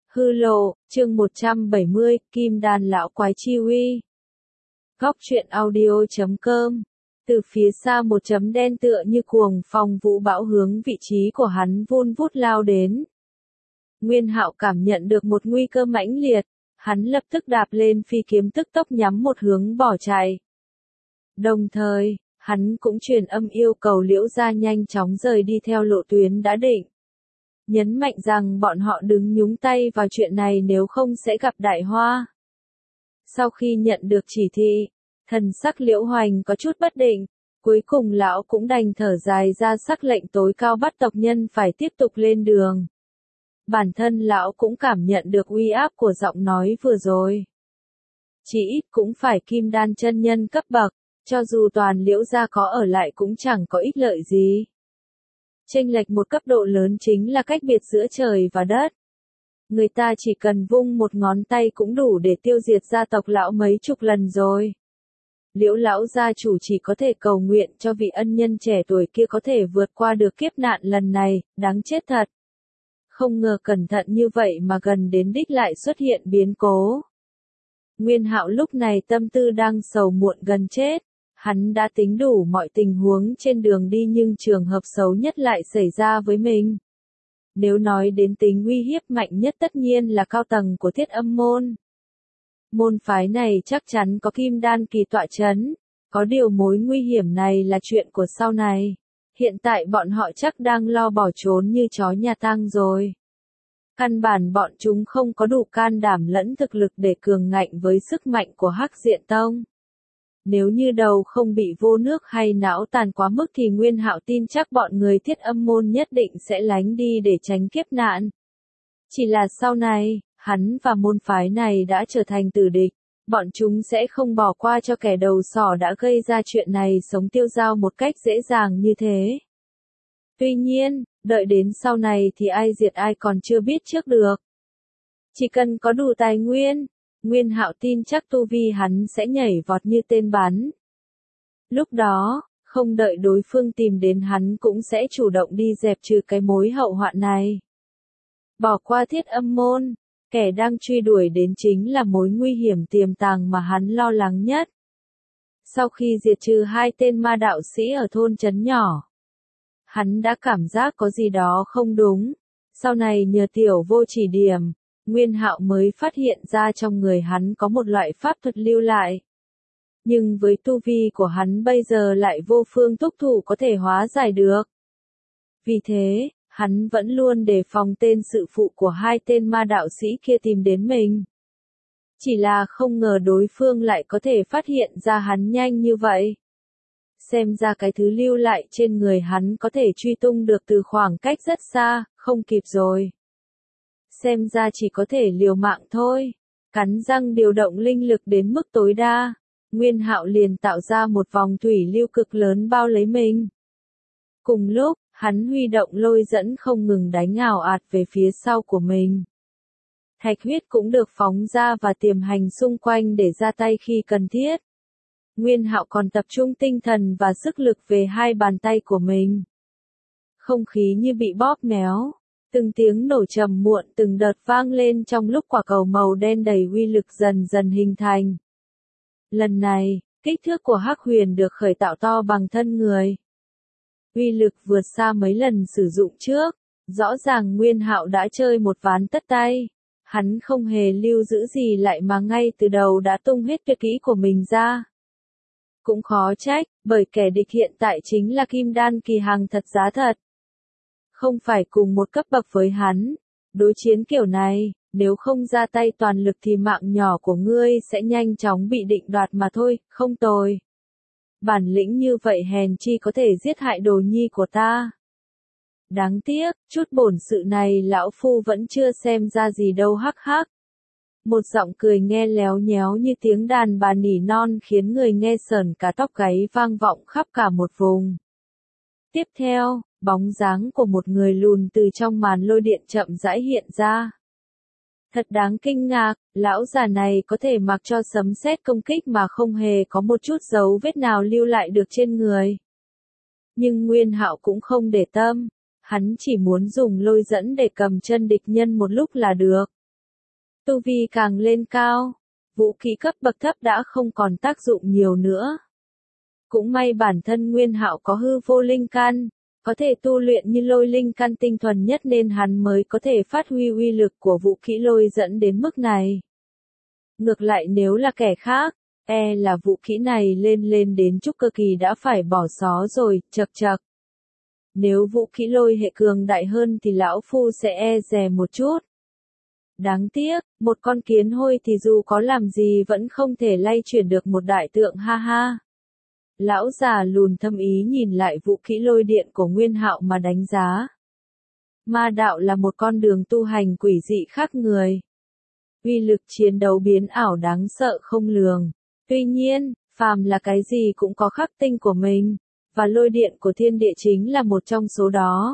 Hư lộ, chương 170, Kim Đan lão quái chi uy. Góc truyện audio.com. Từ phía xa một chấm đen tựa như cuồng phong vũ bão hướng vị trí của hắn vun vút lao đến. Nguyên Hạo cảm nhận được một nguy cơ mãnh liệt, hắn lập tức đạp lên phi kiếm tức tốc nhắm một hướng bỏ chạy. Đồng thời, hắn cũng truyền âm yêu cầu Liễu Gia nhanh chóng rời đi theo lộ tuyến đã định. Nhấn mạnh rằng bọn họ đừng nhúng tay vào chuyện này nếu không sẽ gặp đại hoa. Sau khi nhận được chỉ thị, thần sắc Liễu Hoành có chút bất định, cuối cùng lão cũng đành thở dài ra sắc lệnh tối cao bắt tộc nhân phải tiếp tục lên đường. Bản thân lão cũng cảm nhận được uy áp của giọng nói vừa rồi. Chỉ ít cũng phải kim đan chân nhân cấp bậc, cho dù toàn Liễu Gia có ở lại cũng chẳng có ích lợi gì. Chênh lệch một cấp độ lớn chính là cách biệt giữa trời và đất. Người ta chỉ cần vung một ngón tay cũng đủ để tiêu diệt gia tộc lão mấy chục lần rồi. Liễu lão gia chủ chỉ có thể cầu nguyện cho vị ân nhân trẻ tuổi kia có thể vượt qua được kiếp nạn lần này, đáng chết thật. Không ngờ cẩn thận như vậy mà gần đến đích lại xuất hiện biến cố. Nguyên Hạo lúc này tâm tư đang sầu muộn gần chết. Hắn đã tính đủ mọi tình huống trên đường đi nhưng trường hợp xấu nhất lại xảy ra với mình. Nếu nói đến tính uy hiếp mạnh nhất tất nhiên là cao tầng của Thiết Âm môn. Môn phái này chắc chắn có kim đan kỳ tọa chấn, có điều mối nguy hiểm này là chuyện của sau này. Hiện tại bọn họ chắc đang lo bỏ trốn như chó nhà tang rồi. Căn bản bọn chúng không có đủ can đảm lẫn thực lực để cường ngạnh với sức mạnh của Hắc Diện Tông. Nếu như đầu không bị vô nước hay não tàn quá mức thì Nguyên Hạo tin chắc bọn người Thiết Âm môn nhất định sẽ lánh đi để tránh kiếp nạn. Chỉ là sau này, hắn và môn phái này đã trở thành tử địch, bọn chúng sẽ không bỏ qua cho kẻ đầu sỏ đã gây ra chuyện này sống tiêu dao một cách dễ dàng như thế. Tuy nhiên, đợi đến sau này thì ai diệt ai còn chưa biết trước được. Chỉ cần có đủ tài nguyên, Nguyên Hạo tin chắc tu vi hắn sẽ nhảy vọt như tên bắn. Lúc đó, không đợi đối phương tìm đến hắn cũng sẽ chủ động đi dẹp trừ cái mối hậu hoạn này. Bỏ qua Thiết Âm môn, kẻ đang truy đuổi đến chính là mối nguy hiểm tiềm tàng mà hắn lo lắng nhất. Sau khi diệt trừ hai tên ma đạo sĩ ở thôn trấn nhỏ, hắn đã cảm giác có gì đó không đúng. Sau này nhờ Tiểu Vô chỉ điểm, Nguyên Hạo mới phát hiện ra trong người hắn có một loại pháp thuật lưu lại. Nhưng với tu vi của hắn bây giờ lại vô phương thúc thủ có thể hóa giải được. Vì thế, hắn vẫn luôn đề phòng tên sự phụ của hai tên ma đạo sĩ kia tìm đến mình. Chỉ là không ngờ đối phương lại có thể phát hiện ra hắn nhanh như vậy. Xem ra cái thứ lưu lại trên người hắn có thể truy tung được từ khoảng cách rất xa, không kịp rồi. Xem ra chỉ có thể liều mạng thôi. Cắn răng điều động linh lực đến mức tối đa, Nguyên Hạo liền tạo ra một vòng thủy lưu cực lớn bao lấy mình. Cùng lúc, hắn huy động lôi dẫn không ngừng đánh ào ạt về phía sau của mình. Thạch huyết cũng được phóng ra và tiềm hành xung quanh để ra tay khi cần thiết. Nguyên Hạo còn tập trung tinh thần và sức lực về hai bàn tay của mình. Không khí như bị bóp méo. Từng tiếng nổ trầm muộn từng đợt vang lên trong lúc quả cầu màu đen đầy uy lực dần dần hình thành. Lần này, kích thước của Hắc Huyền được khởi tạo to bằng thân người. Uy lực vượt xa mấy lần sử dụng trước, rõ ràng Nguyên Hạo đã chơi một ván tất tay. Hắn không hề lưu giữ gì lại mà ngay từ đầu đã tung hết tuyệt kỹ của mình ra. Cũng khó trách, bởi kẻ địch hiện tại chính là Kim Đan kỳ hàng thật giá thật. Không phải cùng một cấp bậc với hắn. Đối chiến kiểu này, nếu không ra tay toàn lực thì mạng nhỏ của ngươi sẽ nhanh chóng bị định đoạt mà thôi, không tồi. Bản lĩnh như vậy hèn chi có thể giết hại đồ nhi của ta. Đáng tiếc, chút bổn sự này lão phu vẫn chưa xem ra gì đâu hắc hắc. Một giọng cười nghe léo nhéo như tiếng đàn bà nỉ non khiến người nghe sởn cả tóc gáy vang vọng khắp cả một vùng. Tiếp theo, bóng dáng của một người lùn từ trong màn lôi điện chậm rãi hiện ra. Thật đáng kinh ngạc, lão già này có thể mặc cho sấm sét công kích mà không hề có một chút dấu vết nào lưu lại được trên người. Nhưng Nguyên Hạo cũng không để tâm, hắn chỉ muốn dùng lôi dẫn để cầm chân địch nhân một lúc là được. Tu vi càng lên cao, vũ khí cấp bậc thấp đã không còn tác dụng nhiều nữa. Cũng may bản thân Nguyên Hạo có hư vô linh căn, có thể tu luyện như lôi linh căn tinh thuần nhất nên hắn mới có thể phát huy uy lực của vũ khí lôi dẫn đến mức này. Ngược lại nếu là kẻ khác, là vũ khí này lên đến trúc cơ kỳ đã phải bỏ xó rồi, chậc chậc. Nếu vũ khí lôi hệ cường đại hơn thì lão phu sẽ dè một chút. Đáng tiếc, một con kiến hôi thì dù có làm gì vẫn không thể lay chuyển được một đại tượng ha ha. Lão già lùn thâm ý nhìn lại vũ khí lôi điện của Nguyên Hạo mà đánh giá. Ma đạo là một con đường tu hành quỷ dị khác người. Uy lực chiến đấu biến ảo đáng sợ không lường. Tuy nhiên, phàm là cái gì cũng có khắc tinh của mình, và lôi điện của thiên địa chính là một trong số đó.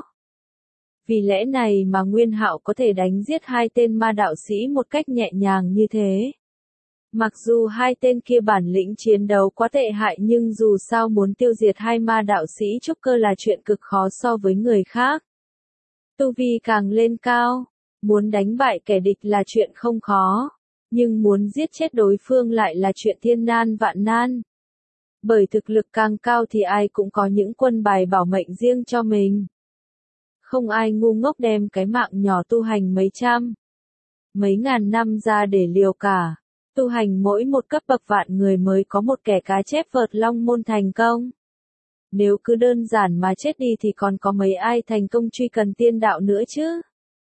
Vì lẽ này mà Nguyên Hạo có thể đánh giết hai tên ma đạo sĩ một cách nhẹ nhàng như thế. Mặc dù hai tên kia bản lĩnh chiến đấu quá tệ hại nhưng dù sao muốn tiêu diệt hai ma đạo sĩ trúc cơ là chuyện cực khó so với người khác. Tu vi càng lên cao, muốn đánh bại kẻ địch là chuyện không khó, nhưng muốn giết chết đối phương lại là chuyện thiên nan vạn nan. Bởi thực lực càng cao thì ai cũng có những quân bài bảo mệnh riêng cho mình. Không ai ngu ngốc đem cái mạng nhỏ tu hành mấy trăm, mấy ngàn năm ra để liều cả. Tu hành mỗi một cấp bậc vạn người mới có một kẻ cá chép vợt long môn thành công. Nếu cứ đơn giản mà chết đi thì còn có mấy ai thành công truy cần tiên đạo nữa chứ?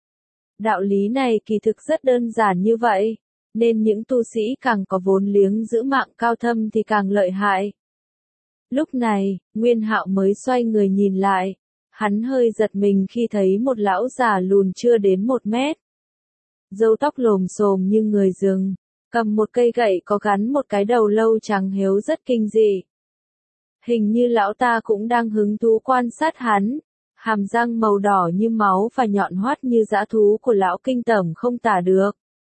Đạo lý này kỳ thực rất đơn giản như vậy, nên những tu sĩ càng có vốn liếng giữ mạng cao thâm thì càng lợi hại. Lúc này, Nguyên Hạo mới xoay người nhìn lại, hắn hơi giật mình khi thấy một lão già lùn chưa đến 1 mét. Râu tóc lồm xồm như người rừng, cầm một cây gậy có gắn một cái đầu lâu trắng héo rất kinh dị. Hình như lão ta cũng đang hứng thú quan sát hắn, hàm răng màu đỏ như máu và nhọn hoắt như dã thú của lão kinh tởm không tả được.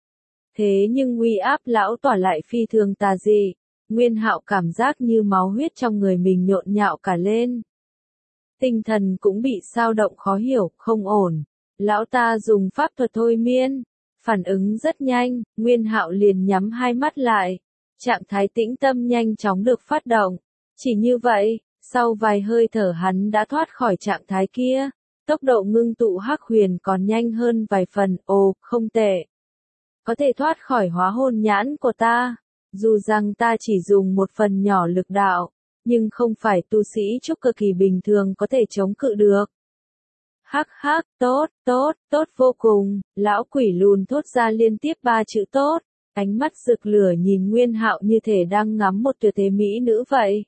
Thế nhưng uy áp lão tỏa lại phi thường tà dị, Nguyên Hạo cảm giác như máu huyết trong người mình nhộn nhạo cả lên. Tinh thần cũng bị xao động khó hiểu, không ổn. Lão ta dùng pháp thuật thôi miên, phản ứng rất nhanh, Nguyên Hạo liền nhắm hai mắt lại. Trạng thái tĩnh tâm nhanh chóng được phát động. Chỉ như vậy, sau vài hơi thở hắn đã thoát khỏi trạng thái kia. Tốc độ ngưng tụ hắc huyền còn nhanh hơn vài phần, không tệ. Có thể thoát khỏi hóa hồn nhãn của ta. Dù rằng ta chỉ dùng một phần nhỏ lực đạo, nhưng không phải tu sĩ trúc cơ kỳ bình thường có thể chống cự được. Hắc hắc, tốt vô cùng, lão quỷ lùn thốt ra liên tiếp 3 chữ tốt, ánh mắt rực lửa nhìn Nguyên Hạo như thể đang ngắm một tuyệt thế mỹ nữ vậy.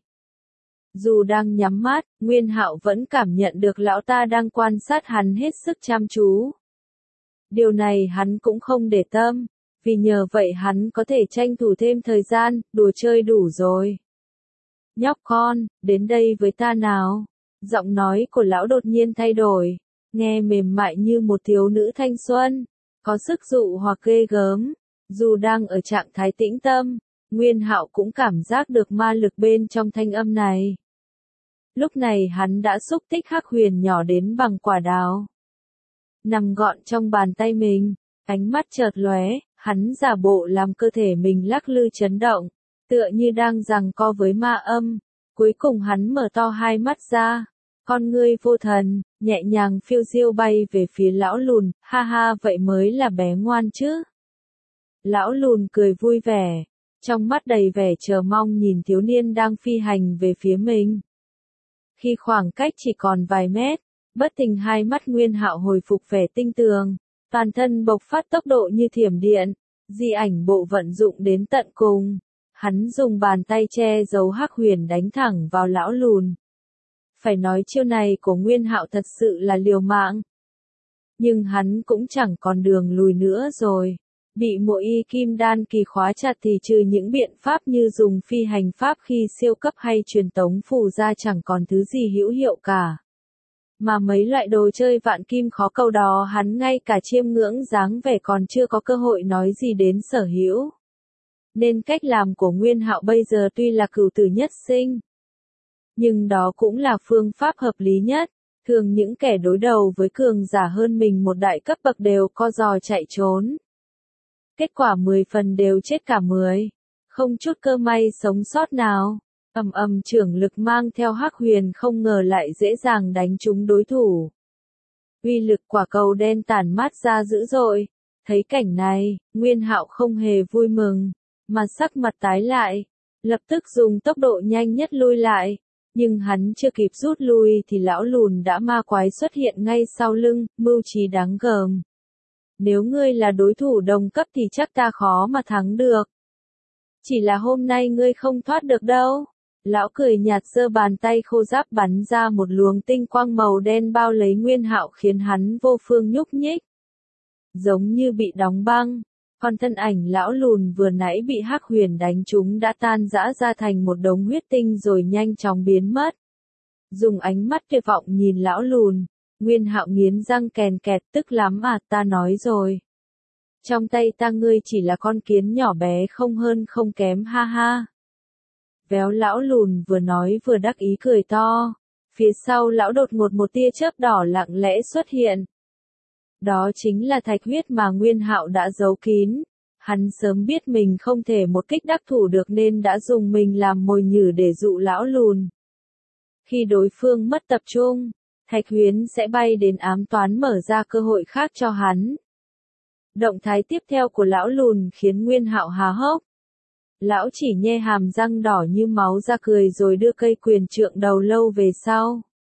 Dù đang nhắm mắt, Nguyên Hạo vẫn cảm nhận được lão ta đang quan sát hắn hết sức chăm chú. Điều này hắn cũng không để tâm, vì nhờ vậy hắn có thể tranh thủ thêm thời gian, đùa chơi đủ rồi. Nhóc con, đến đây với ta nào. Giọng nói của lão đột nhiên thay đổi, nghe mềm mại như một thiếu nữ thanh xuân, có sức dụ hoặc ghê gớm. Dù đang ở trạng thái tĩnh tâm, Nguyên Hạo cũng cảm giác được ma lực bên trong thanh âm này. Lúc này hắn đã xúc tích hắc huyền nhỏ đến bằng quả đào. Nằm gọn trong bàn tay mình, ánh mắt chợt lóe, hắn giả bộ làm cơ thể mình lắc lư chấn động, tựa như đang giằng co với ma âm. Cuối cùng hắn mở to hai mắt ra, con ngươi vô thần, nhẹ nhàng phiêu diêu bay về phía lão lùn, ha ha vậy mới là bé ngoan chứ. Lão lùn cười vui vẻ, trong mắt đầy vẻ chờ mong nhìn thiếu niên đang phi hành về phía mình. Khi khoảng cách chỉ còn vài mét, bất thình hai mắt Nguyên Hạo hồi phục vẻ tinh tường, toàn thân bộc phát tốc độ như thiểm điện, di ảnh bộ vận dụng đến tận cùng. Hắn dùng bàn tay che giấu hắc huyền đánh thẳng vào lão lùn. Phải nói chiêu này của Nguyên Hạo thật sự là liều mạng. Nhưng hắn cũng chẳng còn đường lùi nữa rồi. Bị mộ y kim đan kỳ khóa chặt thì trừ những biện pháp như dùng phi hành pháp khi siêu cấp hay truyền tống phù ra chẳng còn thứ gì hữu hiệu cả. Mà mấy loại đồ chơi vạn kim khó cầu đó hắn ngay cả chiêm ngưỡng dáng vẻ còn chưa có cơ hội nói gì đến sở hữu. Nên cách làm của Nguyên Hạo bây giờ tuy là cửu tử nhất sinh, nhưng đó cũng là phương pháp hợp lý nhất. Thường những kẻ đối đầu với cường giả hơn mình một đại cấp bậc đều co giò chạy trốn. Kết quả 10 phần đều chết cả 10. Không chút cơ may sống sót nào. Ầm ầm trưởng lực mang theo Hắc Huyền không ngờ lại dễ dàng đánh trúng đối thủ. Uy lực quả cầu đen tản mát ra dữ dội. Thấy cảnh này, Nguyên Hạo không hề vui mừng, mà sắc mặt tái lại, lập tức dùng tốc độ nhanh nhất lui lại. Nhưng hắn chưa kịp rút lui thì lão lùn đã ma quái xuất hiện ngay sau lưng, mưu trí đáng gờm. Nếu ngươi là đối thủ đồng cấp thì chắc ta khó mà thắng được. Chỉ là hôm nay ngươi không thoát được đâu. Lão cười nhạt giơ bàn tay khô ráp bắn ra một luồng tinh quang màu đen bao lấy Nguyên Hạo khiến hắn vô phương nhúc nhích. Giống như bị đóng băng, còn thân ảnh lão lùn vừa nãy bị Hắc Huyền đánh trúng đã tan rã ra thành một đống huyết tinh rồi nhanh chóng biến mất. Dùng ánh mắt tuyệt vọng nhìn lão lùn, Nguyên Hạo nghiến răng kèn kẹt, tức lắm à, ta nói rồi. Trong tay ta ngươi chỉ là con kiến nhỏ bé không hơn không kém, ha ha. Véo lão lùn vừa nói vừa đắc ý cười to. Phía sau lão đột ngột một tia chớp đỏ lặng lẽ xuất hiện. Đó chính là thạch huyết mà Nguyên Hạo đã giấu kín. Hắn sớm biết mình không thể một kích đắc thủ được nên đã dùng mình làm mồi nhử để dụ lão lùn. Khi đối phương mất tập trung, thạch huyến sẽ bay đến ám toán mở ra cơ hội khác cho hắn. Động thái tiếp theo của lão lùn khiến Nguyên Hạo há hốc. Lão chỉ nhe hàm răng đỏ như máu ra cười rồi đưa cây quyền trượng đầu lâu về sau.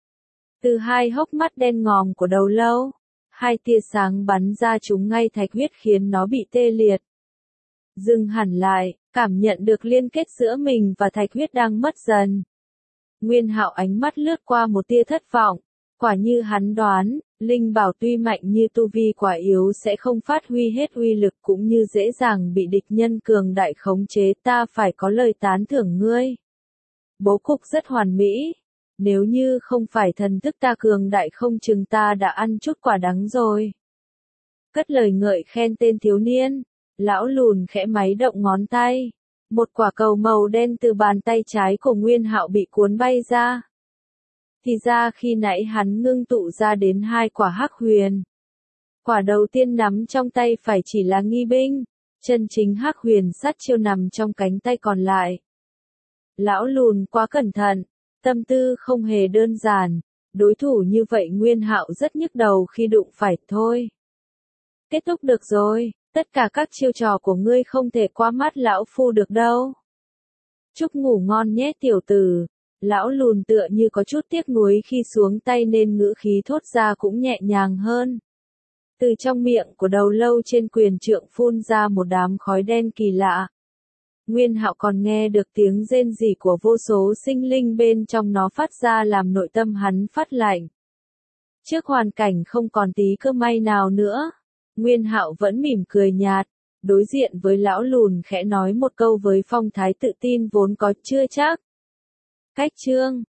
Từ hai hốc mắt đen ngòm của đầu lâu, hai tia sáng bắn ra trúng ngay thạch huyết khiến nó bị tê liệt. Dừng hẳn lại, cảm nhận được liên kết giữa mình và thạch huyết đang mất dần. Nguyên Hạo ánh mắt lướt qua một tia thất vọng. Quả như hắn đoán, linh bảo tuy mạnh như tu vi quả yếu sẽ không phát huy hết uy lực cũng như dễ dàng bị địch nhân cường đại khống chế, ta phải có lời tán thưởng ngươi. Bố cục rất hoàn mỹ. Nếu như không phải thần thức ta cường đại không chừng ta đã ăn chút quả đắng rồi. Cất lời ngợi khen tên thiếu niên, lão lùn khẽ máy động ngón tay. Một quả cầu màu đen từ bàn tay trái của Nguyên Hạo bị cuốn bay ra. Thì ra khi nãy hắn ngưng tụ ra đến hai quả Hắc Huyền. Quả đầu tiên nắm trong tay phải chỉ là nghi binh, chân chính Hắc Huyền sát chiêu nằm trong cánh tay còn lại. Lão lùn quá cẩn thận, tâm tư không hề đơn giản, đối thủ như vậy Nguyên Hạo rất nhức đầu khi đụng phải thôi. Kết thúc được rồi, tất cả các chiêu trò của ngươi không thể qua mắt lão phu được đâu. Chúc ngủ ngon nhé tiểu tử. Lão lùn tựa như có chút tiếc nuối khi xuống tay nên ngữ khí thốt ra cũng nhẹ nhàng hơn. Từ trong miệng của đầu lâu trên quyền trượng phun ra một đám khói đen kỳ lạ. Nguyên Hạo còn nghe được tiếng rên rỉ của vô số sinh linh bên trong nó phát ra làm nội tâm hắn phát lạnh. Trước hoàn cảnh không còn tí cơ may nào nữa, Nguyên Hạo vẫn mỉm cười nhạt, đối diện với lão lùn khẽ nói một câu với phong thái tự tin vốn có chưa chắc. Cách chương